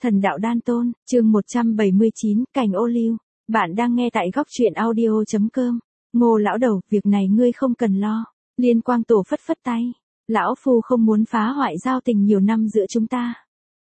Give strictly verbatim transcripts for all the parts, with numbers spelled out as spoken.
Thần đạo đan tôn, chương một trăm bảy mươi chín, cành ô liu. Bạn đang nghe tại góc truyện audio chấm com. Ngô lão đầu, việc này ngươi không cần lo. Liên Quang Tổ phất phất tay. Lão phu không muốn phá hoại giao tình nhiều năm giữa chúng ta.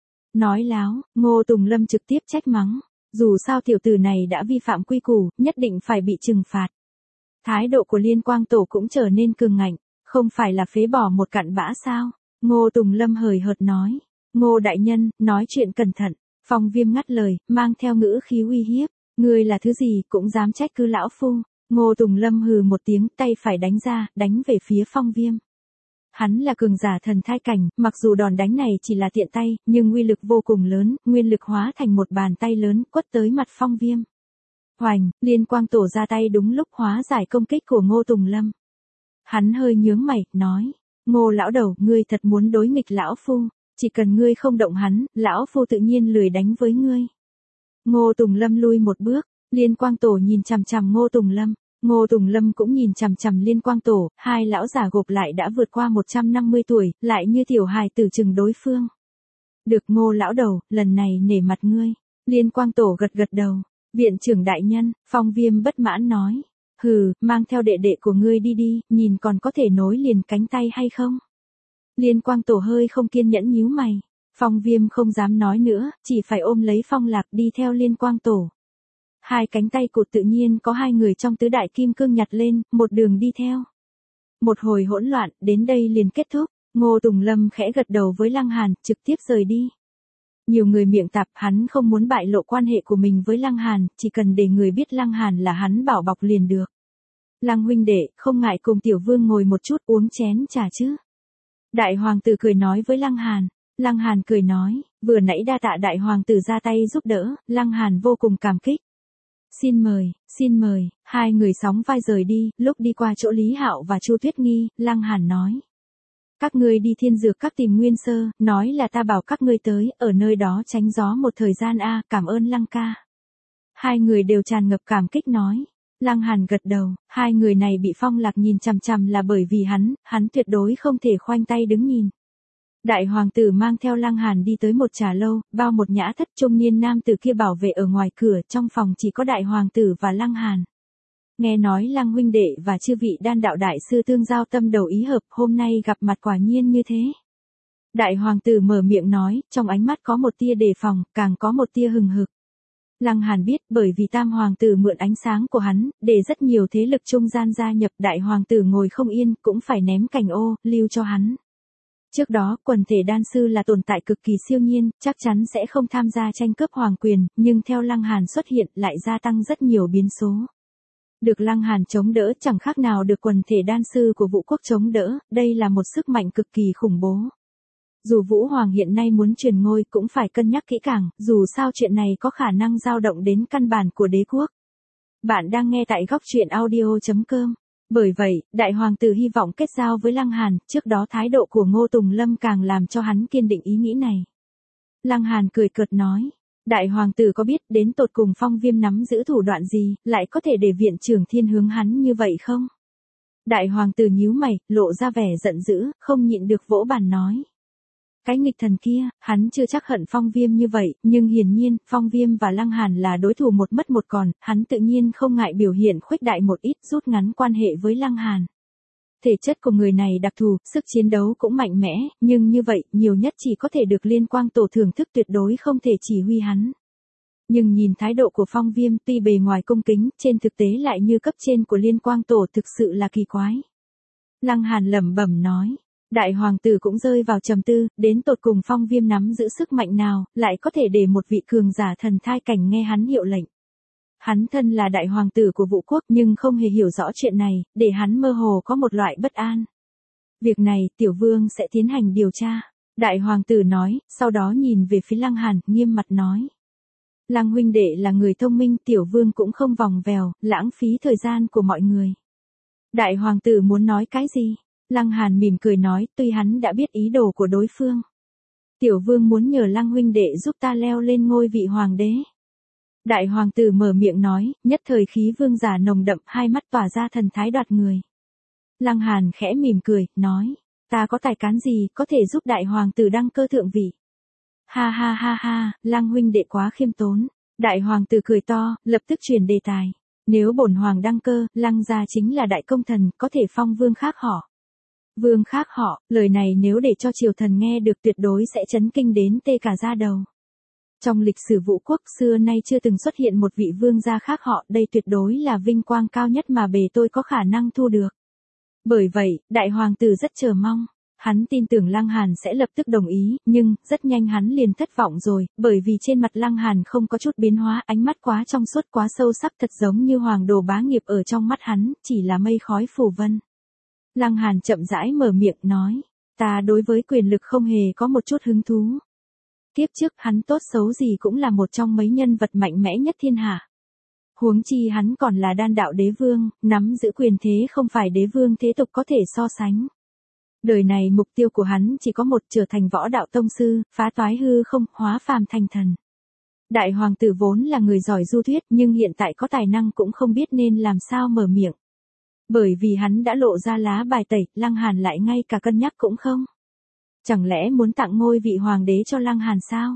Nói láo, Ngô Tùng Lâm trực tiếp trách mắng. Dù sao tiểu tử này đã vi phạm quy củ, nhất định phải bị trừng phạt. Thái độ của Liên Quang Tổ cũng trở nên cường ngạnh, không phải là phế bỏ một cặn bã sao? Ngô Tùng Lâm hời hợt nói. Ngô đại nhân, nói chuyện cẩn thận. Phong Viêm ngắt lời, mang theo ngữ khí uy hiếp. Ngươi là thứ gì cũng dám trách cứ lão phu. Ngô Tùng Lâm hừ một tiếng, tay phải đánh ra, đánh về phía Phong Viêm. Hắn là cường giả thần thai cảnh, mặc dù đòn đánh này chỉ là tiện tay, nhưng uy lực vô cùng lớn, nguyên lực hóa thành một bàn tay lớn, quất tới mặt Phong Viêm. Hoành, Liên Quang Tổ ra tay đúng lúc hóa giải công kích của Ngô Tùng Lâm. Hắn hơi nhướng mày, nói. Ngô lão đầu, ngươi thật muốn đối nghịch lão phu. Chỉ cần ngươi không động hắn, lão phu tự nhiên lười đánh với ngươi. Ngô Tùng Lâm lui một bước, Liên Quang Tổ nhìn chằm chằm Ngô Tùng Lâm, Ngô Tùng Lâm cũng nhìn chằm chằm Liên Quang Tổ, hai lão già gộp lại đã vượt qua một trăm năm mươi tuổi, lại như tiểu hài tử chừng đối phương. Được Ngô lão đầu, lần này nể mặt ngươi. Liên Quang Tổ gật gật đầu. Viện trưởng đại nhân, Phong Viêm bất mãn nói. Hừ, mang theo đệ đệ của ngươi đi đi, nhìn còn có thể nối liền cánh tay hay không? Liên Quang Tổ hơi không kiên nhẫn nhíu mày. Phong Viêm không dám nói nữa, chỉ phải ôm lấy Phong Lạc đi theo Liên Quang Tổ. Hai cánh tay cụt tự nhiên có hai người trong tứ đại kim cương nhặt lên, một đường đi theo. Một hồi hỗn loạn, đến đây liền kết thúc. Ngô Tùng Lâm khẽ gật đầu với Lăng Hàn, trực tiếp rời đi. Nhiều người miệng tạp, hắn không muốn bại lộ quan hệ của mình với Lăng Hàn, chỉ cần để người biết Lăng Hàn là hắn bảo bọc liền được. Lăng huynh đệ, không ngại cùng tiểu vương ngồi một chút uống chén trà chứ? Đại hoàng tử cười nói với Lăng Hàn. Lăng Hàn cười nói, vừa nãy đa tạ đại hoàng tử ra tay giúp đỡ, Lăng Hàn vô cùng cảm kích. Xin mời, xin mời, hai người sóng vai rời đi, lúc đi qua chỗ Lý Hạo và Chu Tuyết Nghi, Lăng Hàn nói. Các ngươi đi thiên dược các tìm Nguyên Sơ, nói là ta bảo các ngươi tới, ở nơi đó tránh gió một thời gian a, cảm ơn Lăng ca. Hai người đều tràn ngập cảm kích nói. Lăng Hàn gật đầu, hai người này bị Phong Lạc nhìn chằm chằm là bởi vì hắn, hắn tuyệt đối không thể khoanh tay đứng nhìn. Đại hoàng tử mang theo Lăng Hàn đi tới một trà lâu, bao một nhã thất trung niên nam tử kia bảo vệ ở ngoài cửa, trong phòng chỉ có đại hoàng tử và Lăng Hàn. Nghe nói Lăng huynh đệ và chư vị đan đạo đại sư tương giao tâm đầu ý hợp, hôm nay gặp mặt quả nhiên như thế. Đại hoàng tử mở miệng nói, trong ánh mắt có một tia đề phòng, càng có một tia hừng hực. Lăng Hàn biết bởi vì tam hoàng tử mượn ánh sáng của hắn, để rất nhiều thế lực trung gian gia nhập, đại hoàng tử ngồi không yên, cũng phải ném cành ô, lưu cho hắn. Trước đó, quần thể đan sư là tồn tại cực kỳ siêu nhiên, chắc chắn sẽ không tham gia tranh cướp hoàng quyền, nhưng theo Lăng Hàn xuất hiện lại gia tăng rất nhiều biến số. Được Lăng Hàn chống đỡ chẳng khác nào được quần thể đan sư của Vũ Quốc chống đỡ, đây là một sức mạnh cực kỳ khủng bố. Dù Vũ Hoàng hiện nay muốn truyền ngôi cũng phải cân nhắc kỹ càng, dù sao chuyện này có khả năng dao động đến căn bản của đế quốc. Bạn đang nghe tại góc truyện audio chấm com. Bởi vậy, đại hoàng tử hy vọng kết giao với Lăng Hàn, trước đó thái độ của Ngô Tùng Lâm càng làm cho hắn kiên định ý nghĩ này. Lăng Hàn cười cợt nói, đại hoàng tử có biết đến tột cùng Phong Viêm nắm giữ thủ đoạn gì, lại có thể để viện trưởng thiên hướng hắn như vậy không? Đại hoàng tử nhíu mày, lộ ra vẻ giận dữ, không nhịn được vỗ bàn nói. Cái nghịch thần kia, hắn chưa chắc hận Phong Viêm như vậy, nhưng hiển nhiên, Phong Viêm và Lăng Hàn là đối thủ một mất một còn, hắn tự nhiên không ngại biểu hiện khuếch đại một ít, rút ngắn quan hệ với Lăng Hàn. Thể chất của người này đặc thù, sức chiến đấu cũng mạnh mẽ, nhưng như vậy, nhiều nhất chỉ có thể được Liên Quang Tổ thưởng thức, tuyệt đối không thể chỉ huy hắn. Nhưng nhìn thái độ của Phong Viêm, tuy bề ngoài cung kính, trên thực tế lại như cấp trên của Liên Quang Tổ, thực sự là kỳ quái. Lăng Hàn lẩm bẩm nói. Đại hoàng tử cũng rơi vào trầm tư, đến tột cùng Phong Viêm nắm giữ sức mạnh nào, lại có thể để một vị cường giả thần thai cảnh nghe hắn hiệu lệnh. Hắn thân là đại hoàng tử của Vũ Quốc nhưng không hề hiểu rõ chuyện này, để hắn mơ hồ có một loại bất an. Việc này, tiểu vương sẽ tiến hành điều tra. Đại hoàng tử nói, sau đó nhìn về phía Lăng Hàn, nghiêm mặt nói. Lăng huynh đệ là người thông minh, tiểu vương cũng không vòng vèo, lãng phí thời gian của mọi người. Đại hoàng tử muốn nói cái gì? Lăng Hàn mỉm cười nói, tuy hắn đã biết ý đồ của đối phương. Tiểu vương muốn nhờ Lăng huynh đệ giúp ta leo lên ngôi vị hoàng đế. Đại hoàng tử mở miệng nói, nhất thời khí vương giả nồng đậm, hai mắt tỏa ra thần thái đoạt người. Lăng Hàn khẽ mỉm cười, nói, ta có tài cán gì, có thể giúp đại hoàng tử đăng cơ thượng vị. Ha ha ha ha, Lăng huynh đệ quá khiêm tốn. Đại hoàng tử cười to, lập tức chuyển đề tài. Nếu bổn hoàng đăng cơ, Lăng gia chính là đại công thần, có thể phong vương khác họ. Vương khác họ, lời này nếu để cho triều thần nghe được tuyệt đối sẽ chấn kinh đến tê cả da đầu. Trong lịch sử vũ quốc xưa nay chưa từng xuất hiện một vị vương gia khác họ, đây tuyệt đối là vinh quang cao nhất mà bề tôi có khả năng thu được. Bởi vậy, đại hoàng tử rất chờ mong. Hắn tin tưởng Lăng Hàn sẽ lập tức đồng ý, nhưng, rất nhanh hắn liền thất vọng rồi, bởi vì trên mặt Lăng Hàn không có chút biến hóa, ánh mắt quá trong suốt quá sâu sắc thật giống như hoàng đồ bá nghiệp ở trong mắt hắn, chỉ là mây khói phù vân. Lăng Hàn chậm rãi mở miệng nói, ta đối với quyền lực không hề có một chút hứng thú. Tiếp trước hắn tốt xấu gì cũng là một trong mấy nhân vật mạnh mẽ nhất thiên hạ. Huống chi hắn còn là đan đạo đế vương, nắm giữ quyền thế không phải đế vương thế tục có thể so sánh. Đời này mục tiêu của hắn chỉ có một, trở thành võ đạo tông sư, phá toái hư không, hóa phàm thành thần. Đại hoàng tử vốn là người giỏi du thuyết nhưng hiện tại có tài năng cũng không biết nên làm sao mở miệng. Bởi vì hắn đã lộ ra lá bài tẩy, Lăng Hàn lại ngay cả cân nhắc cũng không. Chẳng lẽ muốn tặng ngôi vị hoàng đế cho Lăng Hàn sao?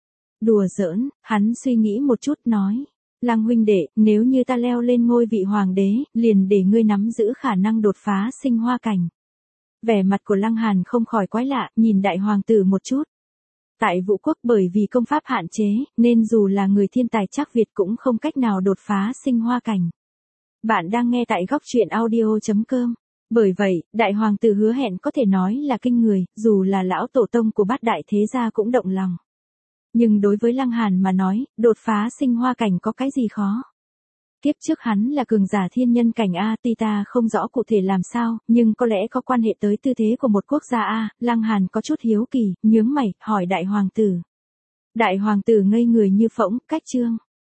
Đùa giỡn, hắn suy nghĩ một chút nói. Lăng huynh đệ, nếu như ta leo lên ngôi vị hoàng đế, liền để ngươi nắm giữ khả năng đột phá sinh hoa cảnh. Vẻ mặt của Lăng Hàn không khỏi quái lạ, nhìn đại hoàng tử một chút. Tại vũ quốc bởi vì công pháp hạn chế, nên dù là người thiên tài chắc Việt cũng không cách nào đột phá sinh hoa cảnh. Bạn đang nghe tại góc truyện audio chấm com. Bởi vậy, đại hoàng tử hứa hẹn có thể nói là kinh người, dù là lão tổ tông của bát đại thế gia cũng động lòng. Nhưng đối với Lăng Hàn mà nói, đột phá sinh hoa cảnh có cái gì khó. Tiếp trước hắn là cường giả thiên nhân cảnh A, tuy ta không rõ cụ thể làm sao, nhưng có lẽ có quan hệ tới tư thế của một quốc gia A. Lăng Hàn có chút hiếu kỳ, nhướng mày, hỏi đại hoàng tử. Đại hoàng tử ngây người như phỗng, cách chương.